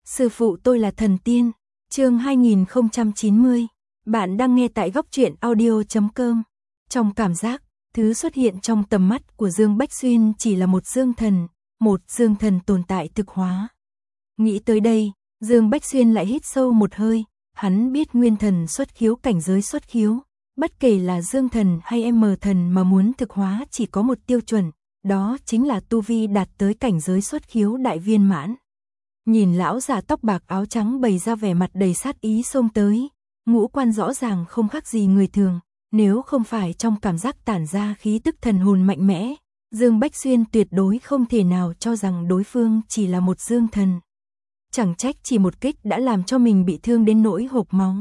Sư phụ tôi là thần tiên. Chương 2090. Bạn đang nghe tại góc truyện audio.com. Trong cảm giác, thứ xuất hiện trong tầm mắt của Dương Bách Xuyên chỉ là một dương thần tồn tại thực hóa. Nghĩ tới đây, Dương Bách Xuyên lại hít sâu một hơi, hắn biết nguyên thần xuất khiếu cảnh giới xuất khiếu, bất kể là dương thần hay thần mà muốn thực hóa chỉ có một tiêu chuẩn, đó chính là tu vi đạt tới cảnh giới xuất khiếu đại viên mãn. Nhìn lão già tóc bạc áo trắng bày ra vẻ mặt đầy sát ý xông tới, ngũ quan rõ ràng không khác gì người thường, nếu không phải trong cảm giác tản ra khí tức thần hồn mạnh mẽ, Dương Bách Xuyên tuyệt đối không thể nào cho rằng đối phương chỉ là một dương thần. Chẳng trách chỉ một kích đã làm cho mình bị thương đến nỗi hộc máu.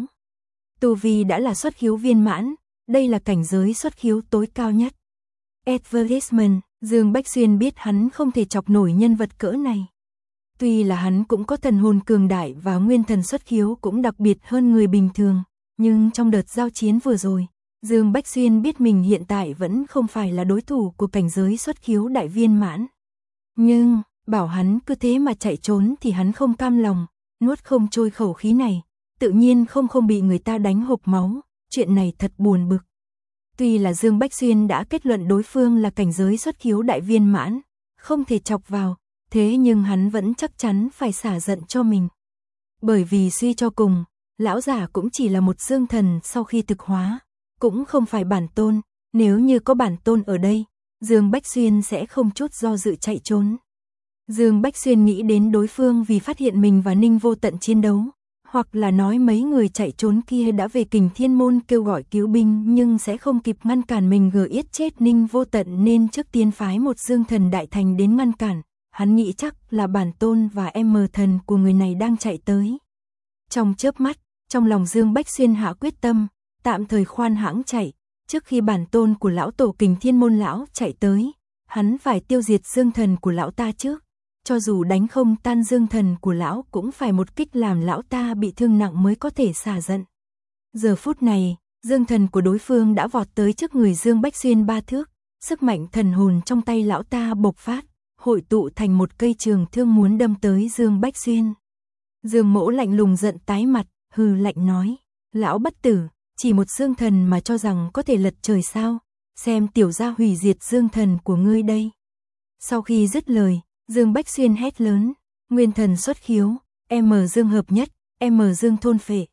Tu vi đã là xuất khiếu viên mãn, đây là cảnh giới xuất khiếu tối cao nhất. Advertisement, Dương Bách Xuyên biết hắn không thể chọc nổi nhân vật cỡ này. Tuy là hắn cũng có thần hồn cường đại và nguyên thần xuất khiếu cũng đặc biệt hơn người bình thường, nhưng trong đợt giao chiến vừa rồi, Dương Bách Xuyên biết mình hiện tại vẫn không phải là đối thủ của cảnh giới xuất khiếu đại viên mãn. Nhưng, bảo hắn cứ thế mà chạy trốn thì hắn không cam lòng, nuốt không trôi khẩu khí này, tự nhiên không bị người ta đánh hộc máu, chuyện này thật buồn bực. Tuy là Dương Bách Xuyên đã kết luận đối phương là cảnh giới xuất khiếu đại viên mãn, không thể chọc vào, thế nhưng hắn vẫn chắc chắn phải xả giận cho mình. Bởi vì suy cho cùng, lão giả cũng chỉ là một dương thần sau khi thực hóa, cũng không phải bản tôn, nếu như có bản tôn ở đây, Dương Bách Xuyên sẽ không chút do dự chạy trốn. Dương Bách Xuyên nghĩ đến đối phương vì phát hiện mình và Ninh Vô Tận chiến đấu, hoặc là nói mấy người chạy trốn kia đã về Kình Thiên Môn kêu gọi cứu binh nhưng sẽ không kịp ngăn cản mình giết chết Ninh Vô Tận nên trước tiên phái một dương thần đại thành đến ngăn cản, hắn nghĩ chắc là bản tôn và thần của người này đang chạy tới. Trong chớp mắt, trong lòng Dương Bách Xuyên hạ quyết tâm, tạm thời khoan hãng chạy, trước khi bản tôn của lão tổ Kình Thiên Môn lão chạy tới, hắn phải tiêu diệt dương thần của lão ta trước. Cho dù đánh không tan dương thần của lão cũng phải một kích làm lão ta bị thương nặng mới có thể xả giận. Giờ phút này, dương thần của đối phương đã vọt tới trước người Dương Bách Xuyên 3 thước, sức mạnh thần hồn trong tay lão ta bộc phát, hội tụ thành một cây trường thương muốn đâm tới Dương Bách Xuyên. Dương Mỗ lạnh lùng giận tái mặt, hừ lạnh nói, lão bất tử, chỉ một dương thần mà cho rằng có thể lật trời sao, xem tiểu gia hủy diệt dương thần của ngươi đây. Sau khi dứt lời, Dương Bách Xuyên hét lớn, nguyên thần xuất khiếu, Dương hợp nhất, Dương thôn phệ.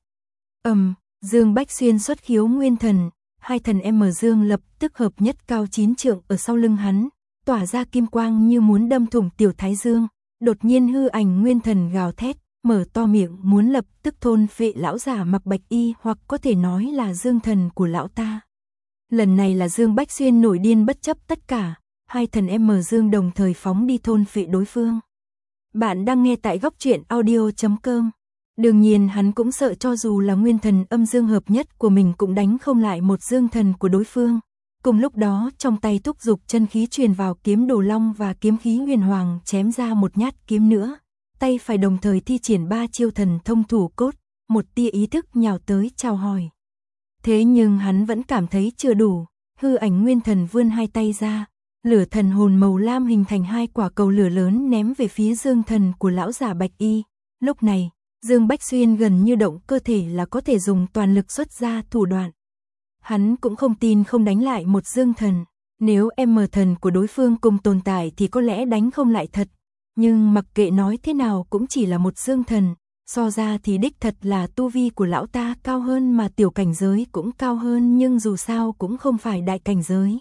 Dương Bách Xuyên xuất khiếu nguyên thần, hai thần Dương lập tức hợp nhất cao 9 trượng ở sau lưng hắn, tỏa ra kim quang như muốn đâm thủng tiểu thái dương, đột nhiên hư ảnh nguyên thần gào thét, mở to miệng muốn lập tức thôn phệ lão giả mặc bạch y hoặc có thể nói là dương thần của lão ta. Lần này là Dương Bách Xuyên nổi điên bất chấp tất cả. Hai thần Dương đồng thời phóng đi thôn phệ đối phương. Bạn đang nghe tại góc truyện audio.com. Đương nhiên hắn cũng sợ cho dù là nguyên thần âm dương hợp nhất của mình cũng đánh không lại một dương thần của đối phương. Cùng lúc đó trong tay thúc dục chân khí truyền vào kiếm đồ long và kiếm khí huyền hoàng chém ra một nhát kiếm nữa. Tay phải đồng thời thi triển 3 chiêu thần thông thủ cốt, một tia ý thức nhào tới chào hỏi. Thế nhưng hắn vẫn cảm thấy chưa đủ, hư ảnh nguyên thần vươn hai tay ra. Lửa thần hồn màu lam hình thành 2 quả cầu lửa lớn ném về phía dương thần của lão giả bạch y. Lúc này, Dương Bách Xuyên gần như động cơ thể là có thể dùng toàn lực xuất ra thủ đoạn. Hắn cũng không tin không đánh lại một dương thần. Nếu thần của đối phương cùng tồn tại thì có lẽ đánh không lại thật. Nhưng mặc kệ nói thế nào cũng chỉ là một dương thần. So ra thì đích thật là tu vi của lão ta cao hơn mà tiểu cảnh giới cũng cao hơn nhưng dù sao cũng không phải đại cảnh giới.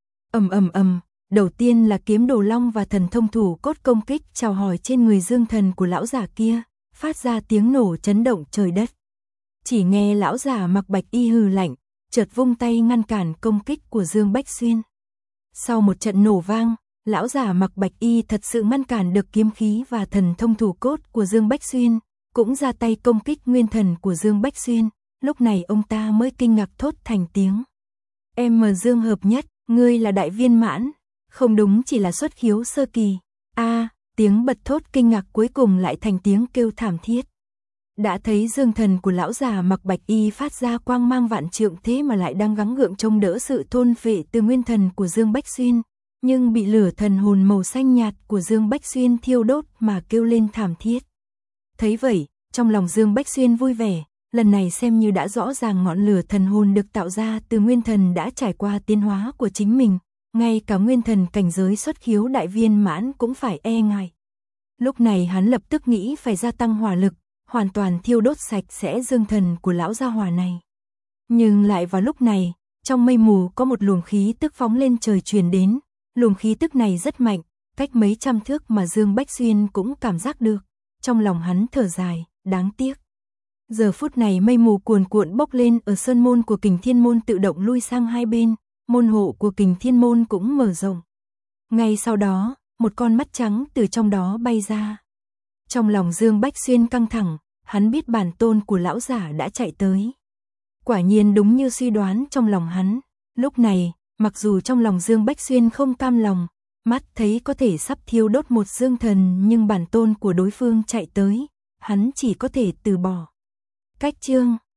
Đầu tiên là kiếm đồ long và thần thông thủ cốt công kích chào hỏi trên người dương thần của lão giả kia, phát ra tiếng nổ chấn động trời đất. Chỉ nghe lão giả mặc bạch y hừ lạnh, chợt vung tay ngăn cản công kích của Dương Bách Xuyên. Sau một trận nổ vang, lão giả mặc bạch y thật sự ngăn cản được kiếm khí và thần thông thủ cốt của Dương Bách Xuyên, cũng ra tay công kích nguyên thần của Dương Bách Xuyên, lúc này ông ta mới kinh ngạc thốt thành tiếng. Dương hợp nhất, ngươi là đại viên mãn. Không đúng chỉ là xuất khiếu sơ kỳ. Tiếng bật thốt kinh ngạc cuối cùng lại thành tiếng kêu thảm thiết. Đã thấy dương thần của lão già mặc bạch y phát ra quang mang vạn trượng thế mà lại đang gắng gượng trông đỡ sự thôn phệ từ nguyên thần của Dương Bách Xuyên, nhưng bị lửa thần hồn màu xanh nhạt của Dương Bách Xuyên thiêu đốt mà kêu lên thảm thiết. Thấy vậy, trong lòng Dương Bách Xuyên vui vẻ, lần này xem như đã rõ ràng ngọn lửa thần hồn được tạo ra từ nguyên thần đã trải qua tiến hóa của chính mình, ngay cả nguyên thần cảnh giới xuất khiếu đại viên mãn cũng phải e ngại. Lúc này hắn lập tức nghĩ phải gia tăng hỏa lực, hoàn toàn thiêu đốt sạch sẽ dương thần của lão gia hỏa này. Nhưng lại vào lúc này, trong mây mù có một luồng khí tức phóng lên trời truyền đến, luồng khí tức này rất mạnh, cách mấy trăm thước mà Dương Bách Xuyên cũng cảm giác được. Trong lòng hắn thở dài, đáng tiếc. Giờ phút này mây mù cuồn cuộn bốc lên ở sơn môn của Kình Thiên Môn tự động lui sang hai bên, môn hộ của Kình Thiên Môn cũng mở rộng. Ngay sau đó, một con mắt trắng từ trong đó bay ra. Trong lòng Dương Bách Xuyên căng thẳng, hắn biết bản tôn của lão giả đã chạy tới. Quả nhiên đúng như suy đoán trong lòng hắn, lúc này, mặc dù trong lòng Dương Bách Xuyên không cam lòng, mắt thấy có thể sắp thiêu đốt một dương thần nhưng bản tôn của đối phương chạy tới, hắn chỉ có thể từ bỏ. Cách chương